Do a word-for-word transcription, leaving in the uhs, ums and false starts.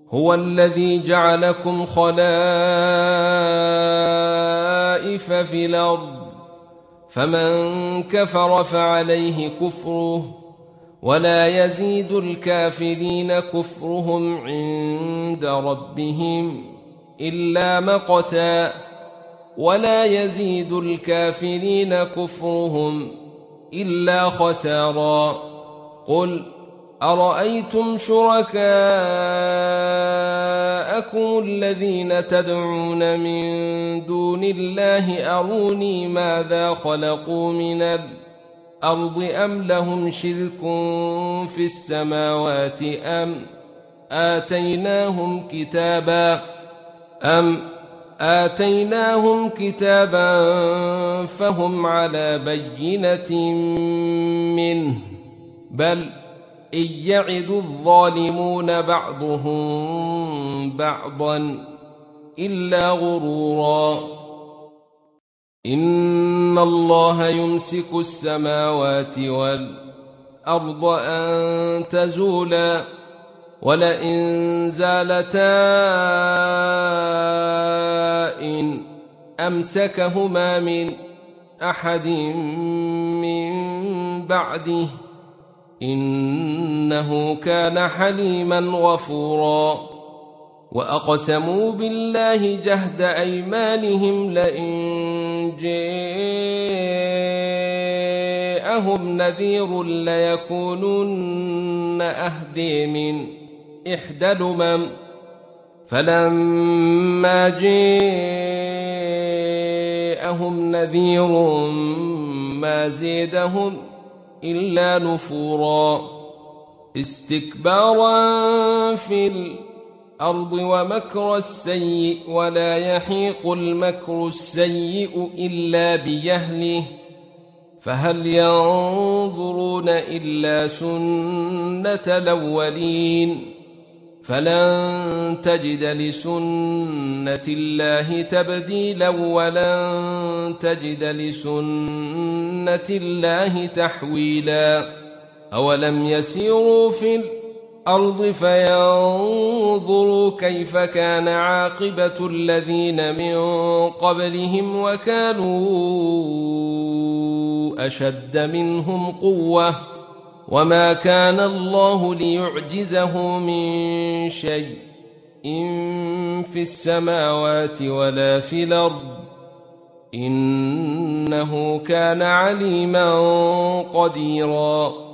هو الذي جعلكم خلائف في الأرض فمن كفر فعليه كفره ولا يزيد الكافرين كفرهم عند ربهم إلا مقتا ولا يزيد الكافرين كفرهم إلا خسارا. قل أرأيتم شركاءكم الذين تدعون من دون الله أروني ماذا خلقوا من الأرض أم لهم شرك في السماوات أم آتيناهم كتابا أم آتيناهم كتابا فهم على بينة منه بل إن يعد الظالمون بعضهم بعضا إلا غرورا. إن الله يمسك السماوات والأرض أن تزولا ولئن زالتا إن أمسكهما من أحد من بعده إنه كان حليما غفورا. وأقسموا بالله جهد أيمانهم لئن جاءهم نذير ليكونن أهدي من إحدى الأمم فلما جاءهم نذير ما زادهم إلا نفورا استكبارا في الأرض ومكر السيء ولا يحيق المكر السيء إلا بأهله فهل ينظرون إلا سنة الأولين فلن تجد لسنة الله تبديلا ولن تجد لسنة الله تحويلا. أولم يسيروا في الأرض فينظروا كيف كان عاقبة الذين من قبلهم وكانوا أشد منهم قوة وما كان الله ليعجزه من شيء إن في السماوات ولا في الأرض إنه كان عليما قديرا.